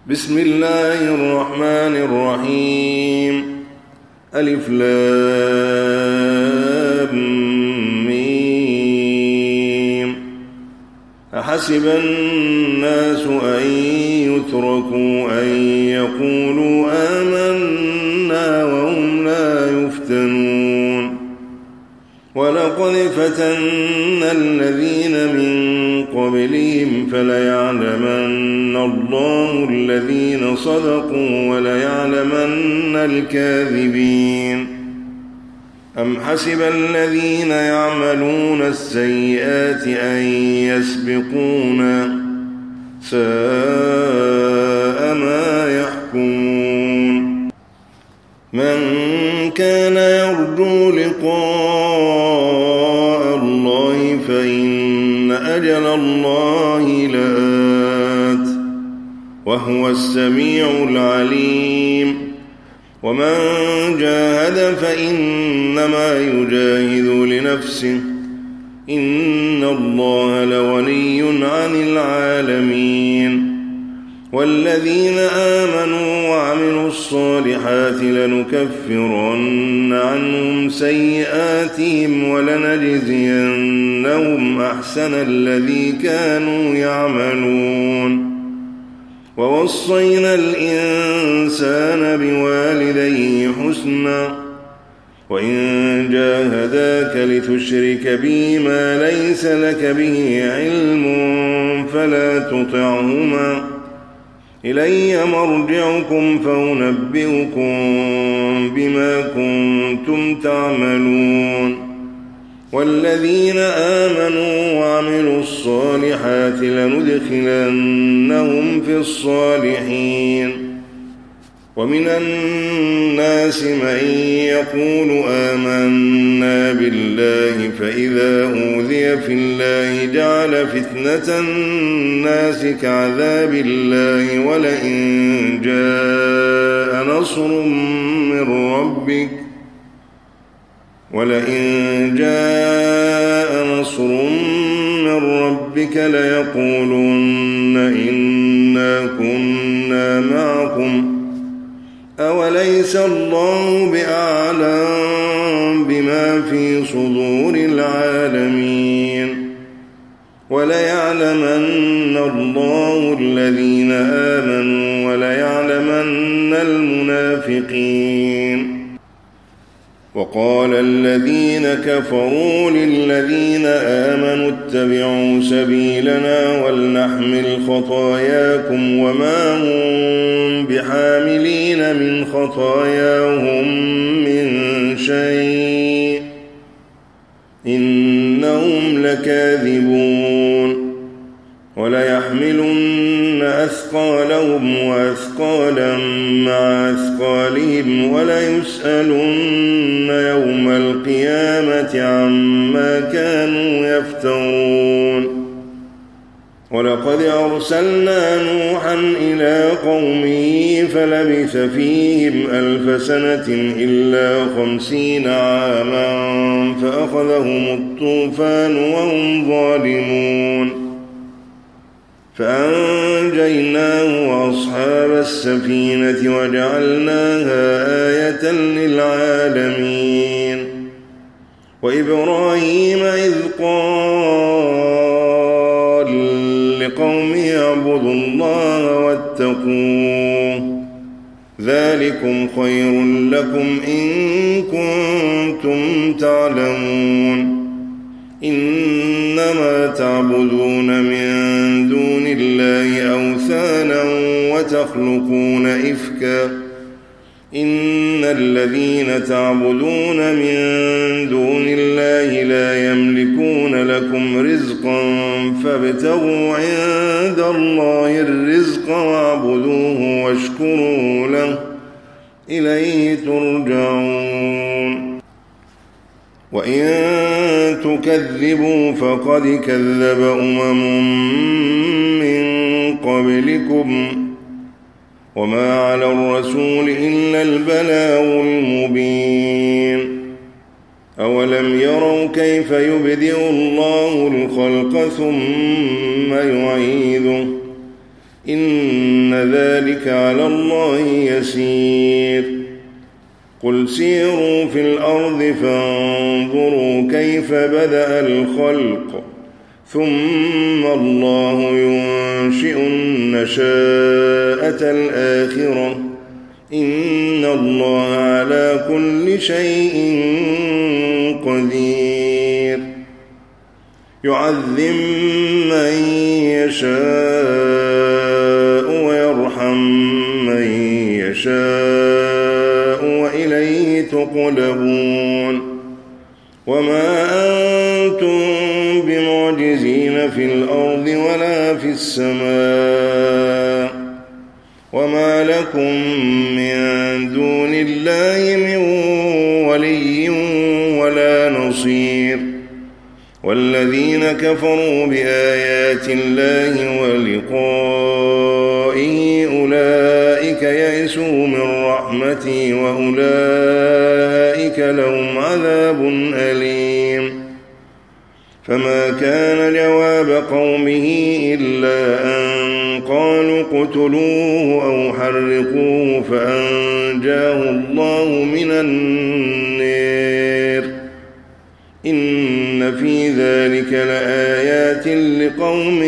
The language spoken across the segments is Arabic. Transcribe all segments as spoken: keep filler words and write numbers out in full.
بسم الله الرحمن الرحيم. ألف لام ميم. أحسب الناس أن يتركوا أن يقولوا آمنا وهم لا يفتنون. ولقد فتنا الذين من قبلهم فليعلمن الله الذين صدقوا وليعلمن الكاذبين. أم حسب الذين يعملون السيئات أن يسبقونا ساء ما يحكمون. من كان يرجو لقاء الله فإن أجل الله لآت وهو السميع العليم. ومن جاهد فإنما يجاهد لنفسه إن الله لغني عن العالمين. والذين آمنوا وعملوا الصالحات لنكفرن عنهم سيئاتهم ولنجزينهم أحسن الذي كانوا يعملون. ووصينا الإنسان بوالديه حسنا وإن جاهداك لتشرك بي ما ليس لك به علم فلا تطعهما إلي مرجعكم فأنبئكم بما كنتم تعملون. والذين آمنوا وعملوا الصالحات لندخلنهم في الصالحين. ومن الناس من يقول آمنا بالله فإذا أوذي في الله جعل فتنة الناس كعذاب الله ولئن جاء نصر من ربك ولئن جاء نصر من ربك ليقولن إنا كنا معكم أوليس الله بأعلم بما في صدور العالمين. وليعلمن الله الذين آمنوا وليعلمن المنافقين. وقال الذين كفروا للذين آمنوا اتبعوا سبيلنا ولنحمل خطاياكم وما هم بحاملين من خطاياهم من شيء إنهم لكاذبون. وليحملن أثقالهم وأثقالا مع أثقالهم وليسألن يوم القيامة عما كانوا يفترون. ولقد أرسلنا نوحا إلى قومه فلبث فيهم ألف سنة إلا خمسين عاما فأخذهم الطوفان وهم ظالمون. فأنجيناه وأصحاب السفينة وجعلناها آية للعالمين. وإبراهيم إذ قال لقومه اعبدوا الله واتقوه ذلكم خير لكم إن كنتم تعلمون. إنما تعبدون من دون الله أوثانا وتخلقون إفكا إن الذين تعبدون من دون الله لا يملكون لكم رزقا فابتغوا عند الله الرزق واعبدوه واشكروا له إليه ترجعون. وإن تكذبوا فقد كذب أمم من قبلكم وما على الرسول إلا البلاغ المبين. أولم يروا كيف يبدئ الله الخلق ثم يعيده إن إن ذلك على الله يسير قل سيروا في الأرض فانظروا كيف بدأ الخلق ثم الله ينشئ النشاءة الآخرة إن الله على كل شيء قدير يعذب من يشاء ويرحم من يشاء وإليه تقلبون وما أنتم بمعجزين في الأرض ولا في السماء وما لكم من دون الله من ولي ولا نصير والذين كفروا بآيات الله ولقائه أولئك يئسوا من رحمتي وأولئك لهم عذاب أليم فما كان جواب قومه إلا أن قالوا اقتلوه أو حرقوه فأنجاه الله من النار إن في ذلك لآيات لقوم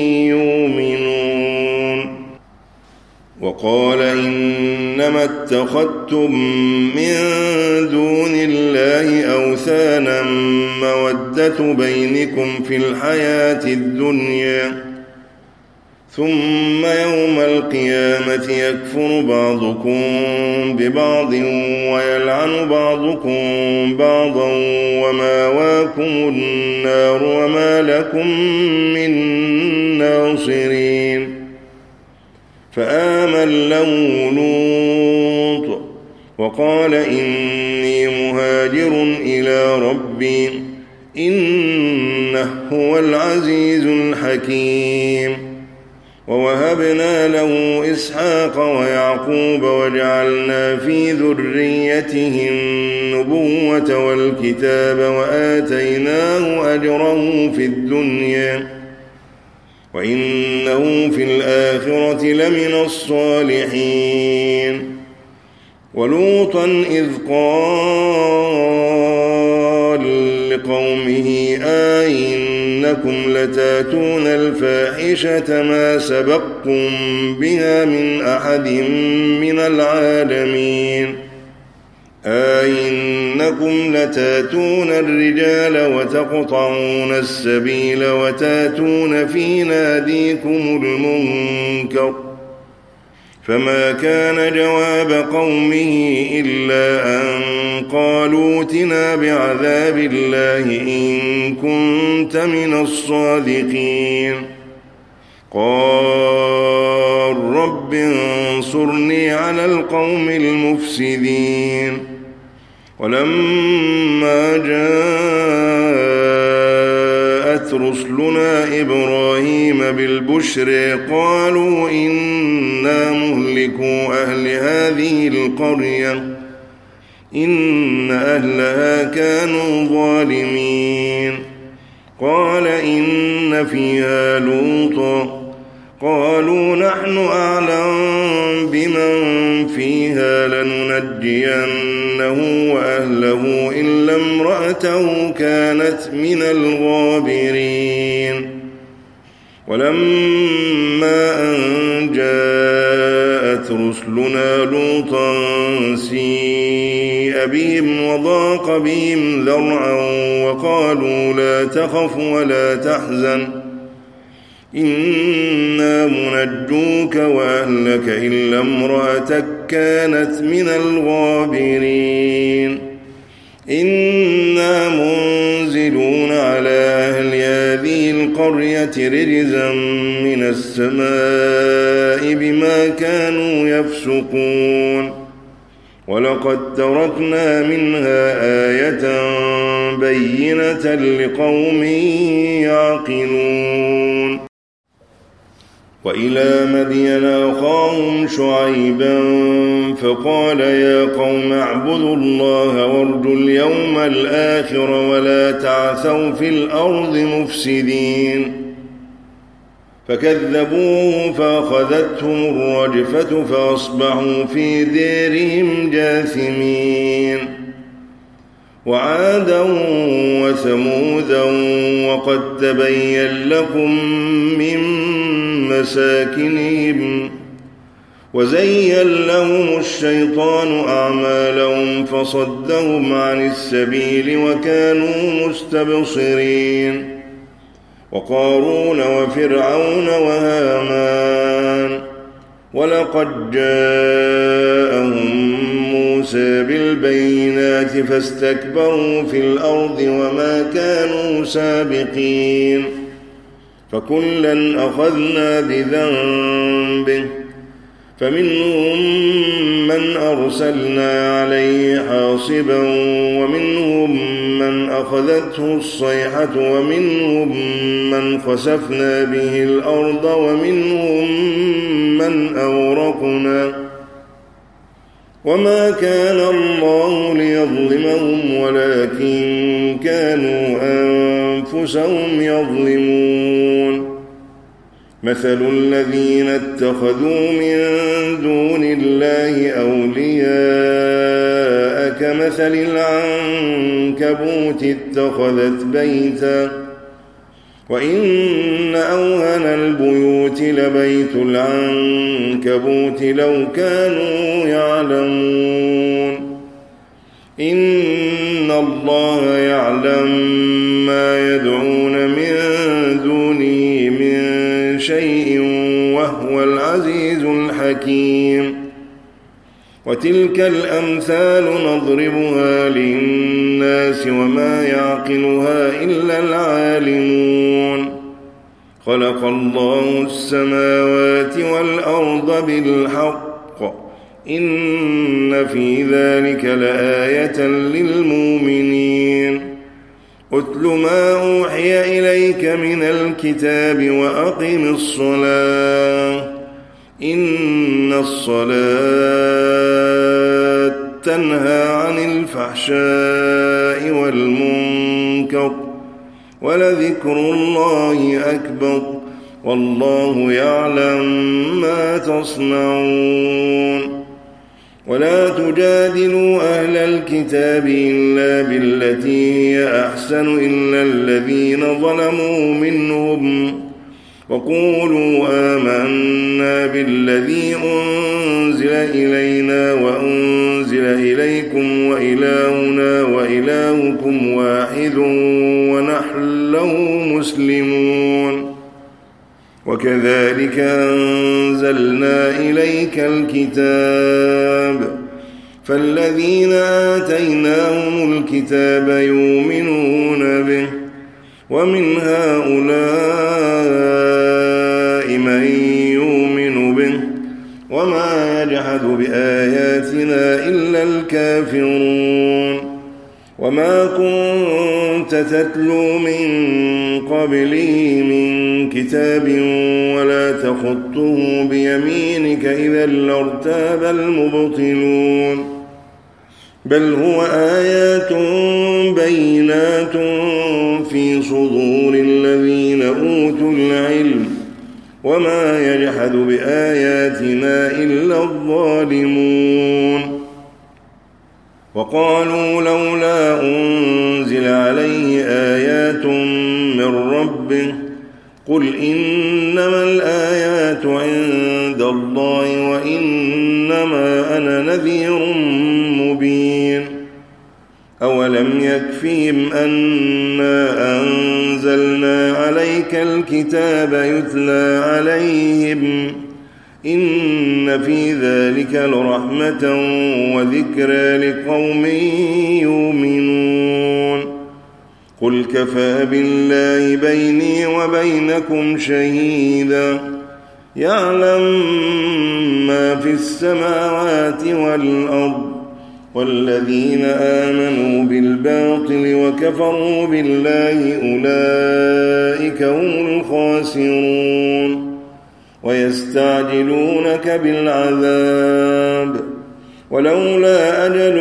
يؤمنون وقال إنما اتخذتم من دون الله أوثانا مودة بينكم في الحياة الدنيا ثم يوم القيامة يكفر بعضكم ببعض ويلعن بعضكم بعضا وماواكم النار وما لكم من ناصرين فآمن له لوط وقال إني مهاجر إلى ربي إنه هو العزيز الحكيم ووهبنا له إسحاق ويعقوب وجعلنا في ذريته النبوة والكتاب وآتيناه أجره في الدنيا وإنه في الآخرة لمن الصالحين ولوطا إذ قال لقومه أئنكم لتاتون الفاحشة ما سبقكم بها من أحد من العالمين أئنكم لتاتون الرجال وتقطعون السبيل وتاتون في ناديكم المنكر فما كان جواب قومه إلا أن قالوا ائتنا بعذاب الله إن كنت من الصادقين قال رب انصرني على القوم المفسدين ولما جاءت رسلنا إبراهيم بالبشر قالوا إنا مهلكو أهل هذه القرية إن أهلها كانوا ظالمين قال إن فيها لوطا قالوا نحن أعلم بمن فيها لننجينه وأهله إلا امرأته كانت من الغابرين ولما أن جاءت رسلنا لوطا سيء بهم وضاق بهم ذرعا وقالوا لا تخف ولا تحزن إنا منجوك وأهلك إلا امرأتك كانت من الغابرين إنا منزلون على أهل هذه القرية رجزا من السماء بما كانوا يفسقون ولقد تركنا منها آية بينة لقوم يعقلون وإلى مدين أخاهم شعيبا فقال يا قوم اعبدوا الله وارجوا اليوم الآخر ولا تعثوا في الأرض مفسدين فكذبوه فأخذتهم الرجفة فأصبحوا في ديرهم جاثمين. وعادا وثمودا وقد تبين لكم من مساكنهم وزين لهم الشيطان أعمالهم فصدهم عن السبيل وكانوا مستبصرين. وقارون وفرعون وهامان ولقد جاءهم موسى بالبينات فاستكبروا في الأرض وما كانوا سابقين. فكلا أخذنا بذنبه فمنهم من أرسلنا عليه حاصبا ومنهم من أخذته الصيحة ومنهم من خسفنا به الأرض ومنهم من أورقنا وما كان الله ليظلمهم ولكن كانوا أنفسهم يظلمون. مثل الذين اتخذوا من دون الله أولياء كمثل العنكبوت اتخذت بيتا وإن أوهن البيوت لبيت العنكبوت لو كانوا يعلمون. إن الله يعلم ما يدعون من دونه من شيء وهو العزيز الحكيم. وتلك الأمثال نضربها للناس وما يعقلها إلا العالمون. خلق الله السماوات والأرض بالحق إن في ذلك لآية للمؤمنين. أتل ما أوحي إليك من الكتاب وأقم الصلاة إن الصلاة تنهى عن الفحشاء والمنكر ولذكر الله أكبر والله يعلم ما تصنعون. ولا تجادلوا أهل الكتاب إلا بالتي هي أحسن إلا الذين ظلموا منهم وقولوا آمنا بالذي أنزل إلينا وأنزل إليكم وإلهنا وإلهكم واحد ونحن له مسلمون. وكذلك أنزلنا إليك الكتاب فالذين آتيناهم الكتاب يؤمنون به ومن هؤلاء من يؤمن به وما يجحد بآياتنا إلا الكافرون. وما كنت تتلو من قبله من كتاب ولا تخطه بيمينك إذا لارتاب المبطلون. بل هو آيات بينات في صدور الذين أوتوا العلم وما يجحد بآياتنا إلا الظالمون. وقالوا لولا أنزل عليه آيات من ربه قل إنما الآيات عند الله وإنما أنا نذير مبين. أولم يكفيهم أنا أنزلنا عليك الكتاب يتلى عليهم إن في ذلك لرحمة وذكرى لقوم يؤمنون. قل كفى بالله بيني وبينكم شهيدا يعلم ما في السماوات والأرض والذين آمنوا بالباطل وكفروا بالله أولئك هم الخاسرون. ويستعجلونك بالعذاب ولولا أجل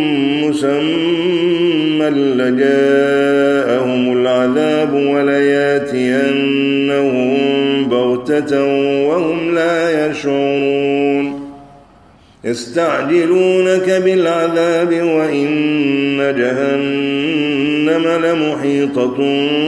مسمى لجاءهم العذاب ولياتينهم بغتة بغتة وهم لا يشعرون يستعجلونك بالعذاب وإن جهنم لمحيطة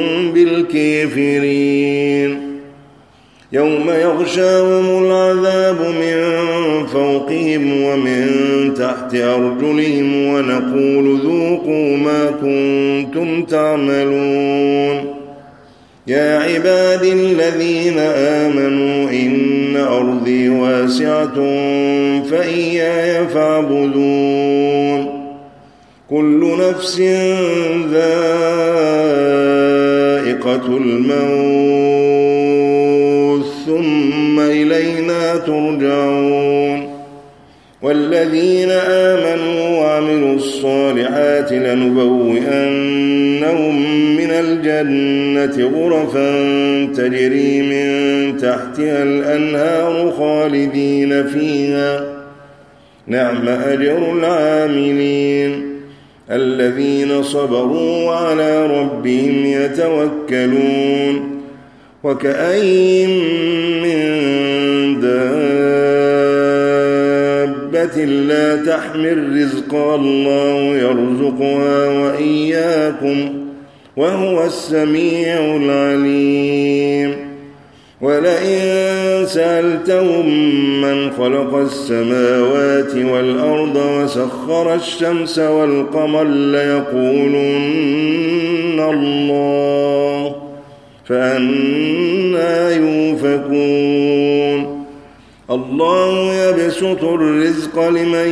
بالكافرين يوم يغشاهم العذاب من فوقهم ومن تحت أرجلهم ونقول ذوقوا ما كنتم تعملون يا عبادي الذين آمنوا إن أرضي واسعة فإياي فاعبدون كل نفس ذائقة الموت ثم إلينا ترجعون والذين آمنوا وعملوا الصالحات لنبوئنهم من الجنة غرفا تجري من تحتها الأنهار خالدين فيها نعم أجر العاملين الذين صبروا وعلى ربهم يتوكلون وكأين من دابة لا تحمل رزقها الله يرزقها وإياكم وهو السميع العليم ولئن سألتهم من خلق السماوات والأرض وسخر الشمس والقمر ليقولن الله فأنى يؤفكون الله يبسط الرزق لمن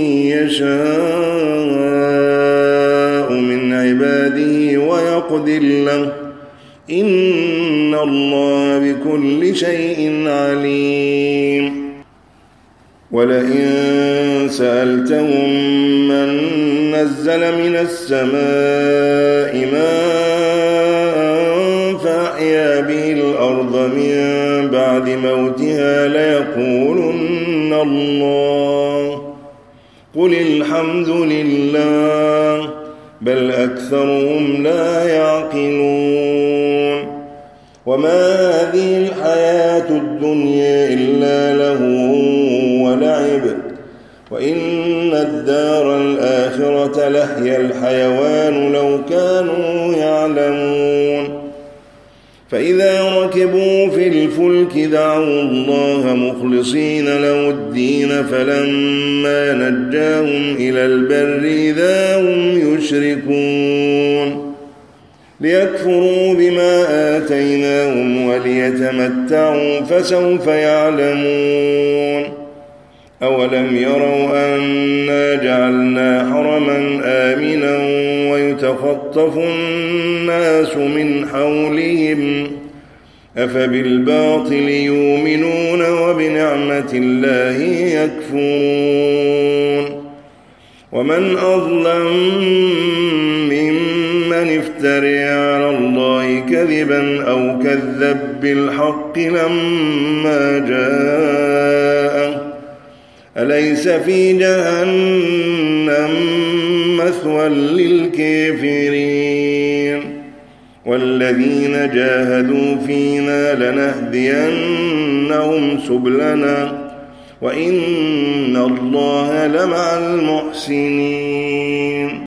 يشاء من عباده ويقدر له إن الله بكل شيء عليم ولئن سألتهم من نزل من السماء ماء فأحيا به الأرض من بعد موتها ليقولن الله قل الحمد لله بل أكثرهم لا يعقلون وما هذه الحياة الدنيا إلا لهو ولعب وإن الدار الآخرة لهي الحيوان لو كانوا يعلمون فإذا ركبوا في الفلك دعوا الله مخلصين له الدين فلما نجاهم إلى البر إذا هم يشركون ليكفروا بما آتيناهم وليتمتعوا فسوف يعلمون أولم يروا أنا جعلنا حرما آمنا ويتخطف الناس من حولهم أفبالباطل يؤمنون وبنعمة الله يكفرون ومن أظلم ممن افترى على الله كذبا أو كذب بالحق لما جاءه أليس في جهنم مثوى للكافرين والذين جاهدوا فينا لنهدينهم سبلنا وإن الله لمع المحسنين